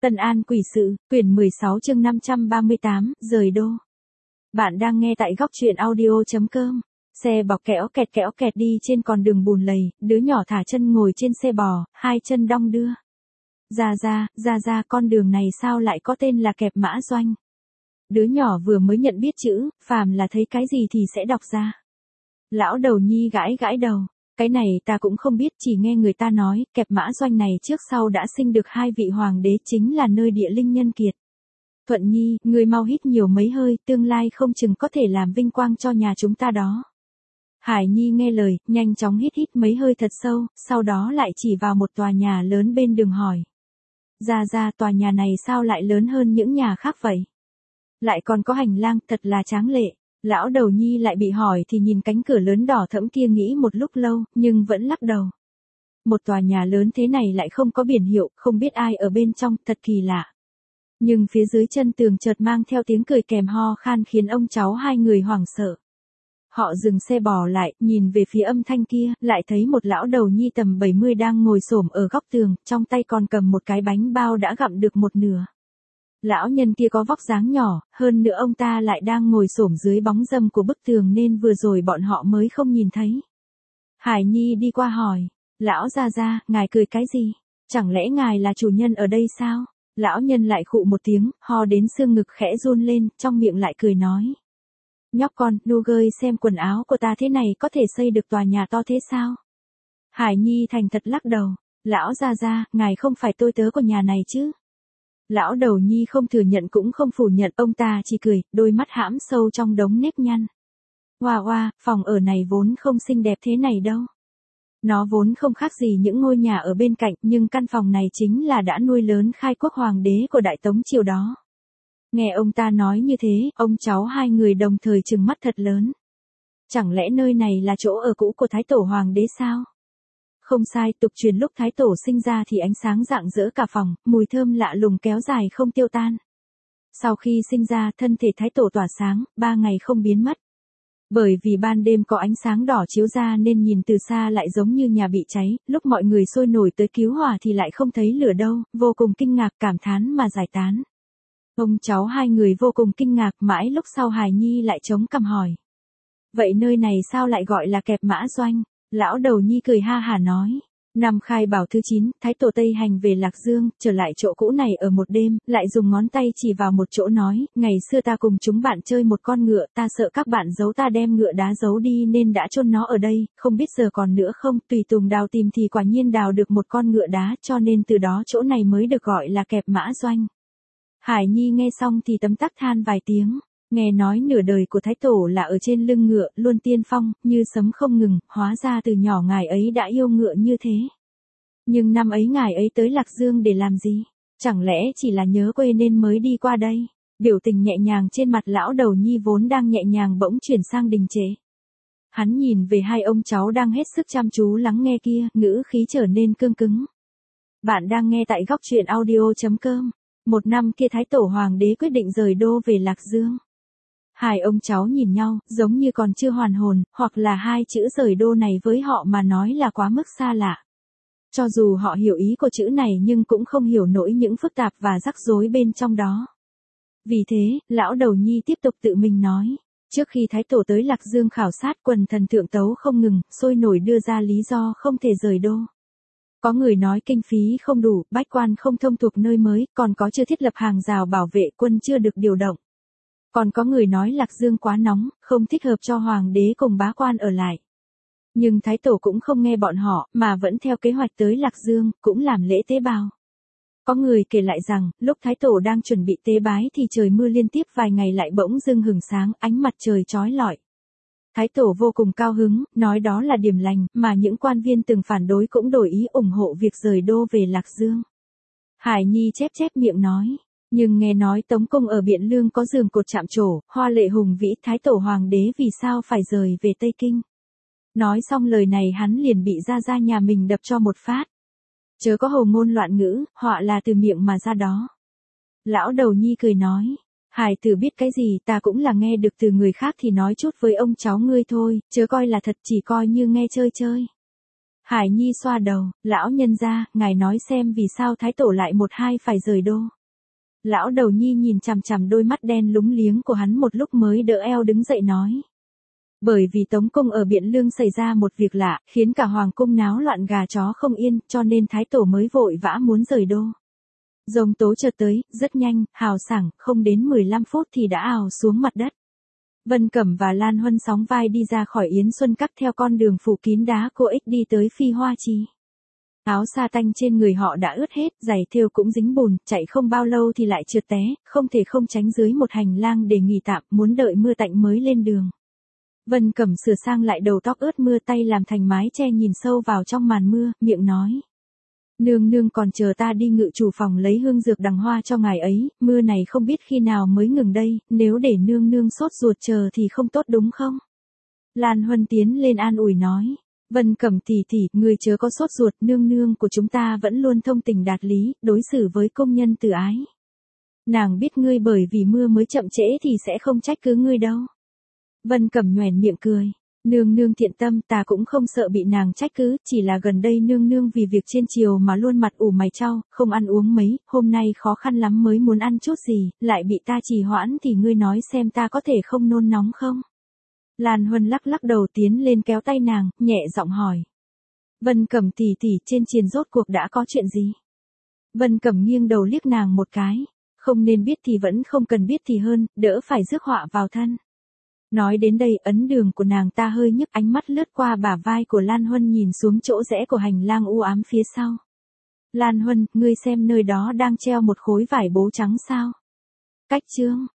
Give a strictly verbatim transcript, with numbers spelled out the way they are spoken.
Tân An Quỷ Sự, quyển mười sáu chương năm trăm ba mươi tám, rời đô. Bạn đang nghe tại góc truyện audio chấm com. Xe bọc kẽo kẹt kẽo kẹt đi trên con đường bùn lầy, đứa nhỏ thả chân ngồi trên xe bò, hai chân đong đưa. Ra ra, ra ra, con đường này sao lại có tên là Kẹp Mã Doanh? Đứa nhỏ vừa mới nhận biết chữ, phàm là thấy cái gì thì sẽ đọc ra. Lão đầu nhi gãi gãi đầu. Cái này ta cũng không biết, chỉ nghe người ta nói, Kẹp Mã Doanh này trước sau đã sinh được hai vị hoàng đế, chính là nơi địa linh nhân kiệt. Thuận Nhi, ngươi mau hít nhiều mấy hơi, tương lai không chừng có thể làm vinh quang cho nhà chúng ta đó. Hải Nhi nghe lời, nhanh chóng hít hít mấy hơi thật sâu, sau đó lại chỉ vào một tòa nhà lớn bên đường hỏi. Ra ra, tòa nhà này sao lại lớn hơn những nhà khác vậy? Lại còn có hành lang, thật là tráng lệ. Lão đầu nhi lại bị hỏi thì nhìn cánh cửa lớn đỏ thẫm kia nghĩ một lúc lâu, nhưng vẫn lắc đầu. Một tòa nhà lớn thế này lại không có biển hiệu, không biết ai ở bên trong, thật kỳ lạ. Nhưng phía dưới chân tường chợt mang theo tiếng cười kèm ho khan khiến ông cháu hai người hoảng sợ. Họ dừng xe bò lại, nhìn về phía âm thanh kia, lại thấy một lão đầu nhi tầm bảy mươi đang ngồi xổm ở góc tường, trong tay còn cầm một cái bánh bao đã gặm được một nửa. Lão nhân kia có vóc dáng nhỏ, hơn nữa ông ta lại đang ngồi xổm dưới bóng râm của bức tường nên vừa rồi bọn họ mới không nhìn thấy. Hải Nhi đi qua hỏi, lão gia gia, ngài cười cái gì? Chẳng lẽ ngài là chủ nhân ở đây sao? Lão nhân lại khụ một tiếng, ho đến xương ngực khẽ run lên, trong miệng lại cười nói. Nhóc con, nu gơi xem quần áo của ta thế này có thể xây được tòa nhà to thế sao? Hải Nhi thành thật lắc đầu, lão gia gia, ngài không phải tôi tớ của nhà này chứ? Lão đầu nhi không thừa nhận cũng không phủ nhận, ông ta chỉ cười, đôi mắt hãm sâu trong đống nếp nhăn. Hoa hoa, phòng ở này vốn không xinh đẹp thế này đâu. Nó vốn không khác gì những ngôi nhà ở bên cạnh, nhưng căn phòng này chính là đã nuôi lớn khai quốc hoàng đế của Đại Tống triều đó. Nghe ông ta nói như thế, ông cháu hai người đồng thời trừng mắt thật lớn. Chẳng lẽ nơi này là chỗ ở cũ của Thái Tổ hoàng đế sao? Không sai, tục truyền lúc Thái Tổ sinh ra thì ánh sáng rạng rỡ cả phòng, mùi thơm lạ lùng kéo dài không tiêu tan. Sau khi sinh ra, thân thể Thái Tổ tỏa sáng, ba ngày không biến mất. Bởi vì ban đêm có ánh sáng đỏ chiếu ra nên nhìn từ xa lại giống như nhà bị cháy, lúc mọi người sôi nổi tới cứu hỏa thì lại không thấy lửa đâu, vô cùng kinh ngạc, cảm thán mà giải tán. Ông cháu hai người vô cùng kinh ngạc, mãi lúc sau Hải Nhi lại chống cằm hỏi. Vậy nơi này sao lại gọi là Kẹp Mã Doanh? Lão đầu nhi cười ha hả nói. Năm Khai Bảo thứ chín, Thái Tổ Tây hành về Lạc Dương, trở lại chỗ cũ này ở một đêm, lại dùng ngón tay chỉ vào một chỗ nói, ngày xưa ta cùng chúng bạn chơi một con ngựa, ta sợ các bạn giấu ta đem ngựa đá giấu đi nên đã chôn nó ở đây, không biết giờ còn nữa không, tùy tùng đào tìm thì quả nhiên đào được một con ngựa đá, cho nên từ đó chỗ này mới được gọi là Kẹp Mã Doanh. Hải Nhi nghe xong thì tấm tắc than vài tiếng. Nghe nói nửa đời của Thái Tổ là ở trên lưng ngựa, luôn tiên phong, như sấm không ngừng, hóa ra từ nhỏ ngài ấy đã yêu ngựa như thế. Nhưng năm ấy ngài ấy tới Lạc Dương để làm gì? Chẳng lẽ chỉ là nhớ quê nên mới đi qua đây? Biểu tình nhẹ nhàng trên mặt lão đầu nhi vốn đang nhẹ nhàng bỗng chuyển sang đình trệ. Hắn nhìn về hai ông cháu đang hết sức chăm chú lắng nghe kia, ngữ khí trở nên cương cứng. Bạn đang nghe tại góc truyện audio chấm com. Một năm kia Thái Tổ hoàng đế quyết định rời đô về Lạc Dương. Hai ông cháu nhìn nhau, giống như còn chưa hoàn hồn, hoặc là hai chữ rời đô này với họ mà nói là quá mức xa lạ. Cho dù họ hiểu ý của chữ này nhưng cũng không hiểu nổi những phức tạp và rắc rối bên trong đó. Vì thế, lão đầu nhi tiếp tục tự mình nói. Trước khi Thái Tổ tới Lạc Dương khảo sát, quần thần thượng tấu không ngừng, sôi nổi đưa ra lý do không thể rời đô. Có người nói kinh phí không đủ, bách quan không thông thuộc nơi mới, còn có chưa thiết lập hàng rào bảo vệ, quân chưa được điều động. Còn có người nói Lạc Dương quá nóng, không thích hợp cho hoàng đế cùng bá quan ở lại. Nhưng Thái Tổ cũng không nghe bọn họ, mà vẫn theo kế hoạch tới Lạc Dương, cũng làm lễ tế bào. Có người kể lại rằng, lúc Thái Tổ đang chuẩn bị tế bái thì trời mưa liên tiếp vài ngày lại bỗng dưng hửng sáng, ánh mặt trời chói lọi. Thái Tổ vô cùng cao hứng, nói đó là điểm lành, mà những quan viên từng phản đối cũng đổi ý ủng hộ việc rời đô về Lạc Dương. Hải Nhi chép chép miệng nói. Nhưng nghe nói Tống Cung ở Biện Lương có giường cột chạm trổ, hoa lệ hùng vĩ, Thái Tổ hoàng đế vì sao phải rời về Tây Kinh. Nói xong lời này hắn liền bị gia gia nhà mình đập cho một phát. Chớ có hồ ngôn loạn ngữ, họa là từ miệng mà ra đó. Lão đầu nhi cười nói, Hải tử biết cái gì ta cũng là nghe được từ người khác thì nói chút với ông cháu ngươi thôi, chớ coi là thật, chỉ coi như nghe chơi chơi. Hải Nhi xoa đầu, lão nhân gia, ngài nói xem vì sao thái tổ lại một hai phải rời đô. Lão đầu nhi nhìn chằm chằm đôi mắt đen lúng liếng của hắn một lúc mới đỡ eo đứng dậy nói. Bởi vì Tống cung ở Biện Lương xảy ra một việc lạ, khiến cả hoàng cung náo loạn gà chó không yên, cho nên thái tổ mới vội vã muốn rời đô. Rông tố chợt tới, rất nhanh, hào sảng, không đến mười lăm phút thì đã ào xuống mặt đất. Vân Cẩm và Lan Huân sóng vai đi ra khỏi Yến Xuân Các theo con đường phủ kín đá cô ích đi tới Phi Hoa Trì. Áo sa tanh trên người họ đã ướt hết, giày thêu cũng dính bùn, chạy không bao lâu thì lại trượt té, không thể không tránh dưới một hành lang để nghỉ tạm, muốn đợi mưa tạnh mới lên đường. Vân Cẩm sửa sang lại đầu tóc ướt mưa, tay làm thành mái che nhìn sâu vào trong màn mưa, miệng nói. Nương nương còn chờ ta đi ngự chủ phòng lấy hương dược đằng hoa cho ngài ấy, mưa này không biết khi nào mới ngừng đây, nếu để nương nương sốt ruột chờ thì không tốt đúng không? Lan Huân tiến lên an ủi nói. Vân Cẩm tỷ tỷ, người chớ có sốt ruột, nương nương của chúng ta vẫn luôn thông tình đạt lý, đối xử với công nhân từ ái. Nàng biết ngươi bởi vì mưa mới chậm trễ thì sẽ không trách cứ ngươi đâu. Vân Cẩm nhoẻn miệng cười. Nương nương thiện tâm, ta cũng không sợ bị nàng trách cứ, chỉ là gần đây nương nương vì việc trên triều mà luôn mặt ủ mày chau, không ăn uống mấy, hôm nay khó khăn lắm mới muốn ăn chút gì, lại bị ta trì hoãn thì ngươi nói xem ta có thể không nôn nóng không? Lan Huân lắc lắc đầu tiến lên kéo tay nàng, nhẹ giọng hỏi. Vân Cẩm tỷ tỷ, trên triền rốt cuộc đã có chuyện gì? Vân Cẩm nghiêng đầu liếc nàng một cái, không nên biết thì vẫn không cần biết thì hơn, đỡ phải rước họa vào thân. Nói đến đây, ấn đường của nàng ta hơi nhức, ánh mắt lướt qua bả vai của Lan Huân nhìn xuống chỗ rẽ của hành lang u ám phía sau. Lan Huân, ngươi xem nơi đó đang treo một khối vải bố trắng sao? Cách chương